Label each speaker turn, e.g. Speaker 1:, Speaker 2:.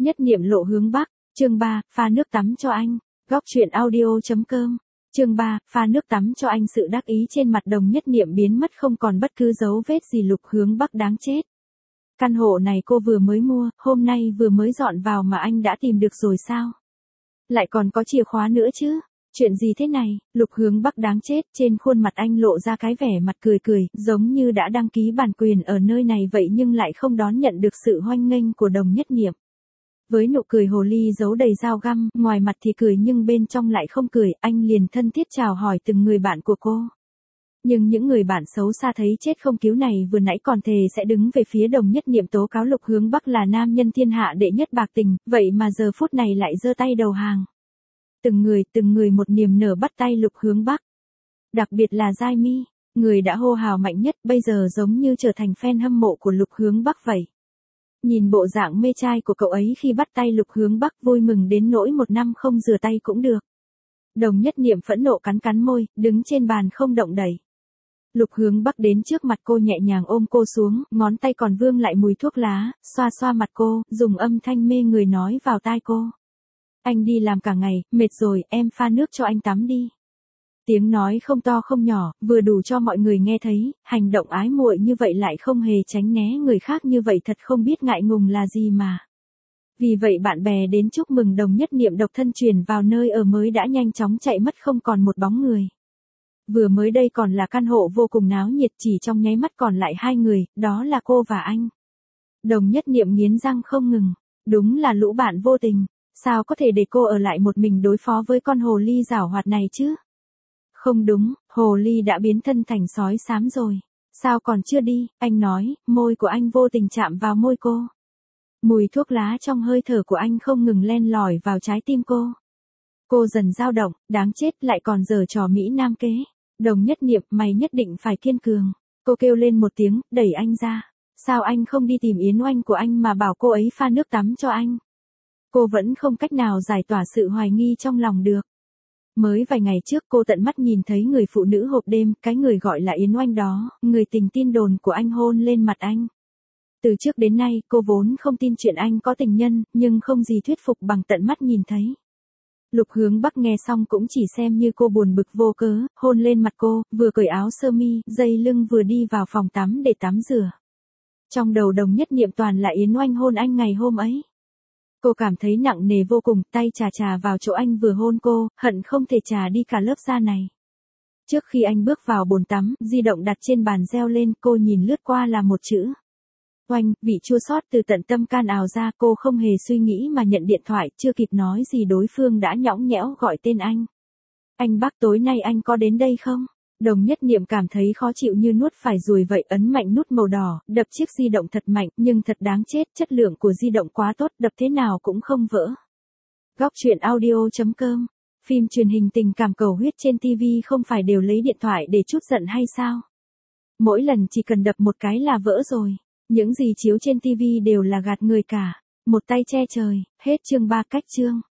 Speaker 1: Nhất niệm lộ hướng Bắc, chương 3, pha nước tắm cho anh. Góc truyện audio.com. Chương 3, pha nước tắm cho anh. Sự đắc ý trên mặt Đồng Nhất Niệm biến mất không còn bất cứ dấu vết gì. Lục Hướng Bắc đáng chết. Căn hộ này cô vừa mới mua, hôm nay vừa mới dọn vào mà anh đã tìm được rồi sao? Lại còn có chìa khóa nữa chứ? Chuyện gì thế này? Lục Hướng Bắc đáng chết. Trên khuôn mặt anh lộ ra cái vẻ mặt cười cười, giống như đã đăng ký bản quyền ở nơi này vậy nhưng lại không đón nhận được sự hoan nghênh của Đồng Nhất Niệm. Với nụ cười hồ ly giấu đầy dao găm, ngoài mặt thì cười nhưng bên trong lại không cười, anh liền thân thiết chào hỏi từng người bạn của cô. Nhưng những người bạn xấu xa thấy chết không cứu này vừa nãy còn thề sẽ đứng về phía Đồng Nhất Niệm tố cáo Lục Hướng Bắc là nam nhân thiên hạ đệ nhất bạc tình, vậy mà giờ phút này lại giơ tay đầu hàng. Từng người một niềm nở bắt tay Lục Hướng Bắc. Đặc biệt là Giai Mi, người đã hô hào mạnh nhất, bây giờ giống như trở thành fan hâm mộ của Lục Hướng Bắc vậy. Nhìn bộ dạng mê trai của cậu ấy khi bắt tay Lục Hướng Bắc vui mừng đến nỗi 1 năm không rửa tay cũng được. Đồng Nhất Niệm phẫn nộ cắn môi, đứng trên bàn không động đậy. Lục Hướng Bắc đến trước mặt cô nhẹ nhàng ôm cô xuống, ngón tay còn vương lại mùi thuốc lá, xoa xoa mặt cô, dùng âm thanh mê người nói vào tai cô. Anh đi làm cả ngày, mệt rồi, em pha nước cho anh tắm đi. Tiếng nói không to không nhỏ, vừa đủ cho mọi người nghe thấy, hành động ái muội như vậy lại không hề tránh né người khác như vậy thật không biết ngại ngùng là gì mà. Vì vậy bạn bè đến chúc mừng Đồng Nhất Niệm độc thân chuyển vào nơi ở mới đã nhanh chóng chạy mất không còn một bóng người. Vừa mới đây còn là căn hộ vô cùng náo nhiệt, chỉ trong nháy mắt còn lại 2 người, đó là cô và anh. Đồng Nhất Niệm nghiến răng không ngừng, đúng là lũ bạn vô tình, sao có thể để cô ở lại một mình đối phó với con hồ ly giảo hoạt này chứ? Không đúng, hồ ly đã biến thân thành sói xám rồi. Sao còn chưa đi? Anh nói, môi của anh vô tình chạm vào môi cô. Mùi thuốc lá trong hơi thở của anh không ngừng len lỏi vào trái tim cô. Cô dần dao động, đáng chết lại còn giở trò Mỹ Nam kế. Đồng Nhất Niệm, mày nhất định phải kiên cường. Cô kêu lên một tiếng, đẩy anh ra. Sao anh không đi tìm Yến Oanh của anh mà bảo cô ấy pha nước tắm cho anh? Cô vẫn không cách nào giải tỏa sự hoài nghi trong lòng được. Mới vài ngày trước cô tận mắt nhìn thấy người phụ nữ hộp đêm, cái người gọi là Yến Oanh đó, người tình tin đồn của anh hôn lên mặt anh. Từ trước đến nay, cô vốn không tin chuyện anh có tình nhân, nhưng không gì thuyết phục bằng tận mắt nhìn thấy. Lục Hướng Bắc nghe xong cũng chỉ xem như cô buồn bực vô cớ, hôn lên mặt cô, vừa cởi áo sơ mi, dây lưng vừa đi vào phòng tắm để tắm rửa. Trong đầu Đồng Nhất Niệm toàn là Yến Oanh hôn anh ngày hôm ấy. Cô cảm thấy nặng nề vô cùng, tay chà vào chỗ anh vừa hôn cô, hận không thể chà đi cả lớp da này. Trước khi anh bước vào bồn tắm, di động đặt trên bàn reo lên, cô nhìn lướt qua là một chữ. Oanh, vị chua xót từ tận tâm can ào ra, cô không hề suy nghĩ mà nhận điện thoại, chưa kịp nói gì đối phương đã nhõng nhẽo gọi tên anh. Anh Bắc, tối nay anh có đến đây không? Đồng Nhất Niệm cảm thấy khó chịu như nuốt phải ruồi vậy, ấn mạnh nút màu đỏ, đập chiếc di động thật mạnh, nhưng thật đáng chết, chất lượng của di động quá tốt, đập thế nào cũng không vỡ. Góc truyện audio.com. Phim truyền hình tình cảm cầu huyết trên TV không phải đều lấy điện thoại để trút giận hay sao? Mỗi lần chỉ cần đập một cái là vỡ rồi. Những gì chiếu trên TV đều là gạt người cả. Một tay che trời. Hết chương 3. Cách chương.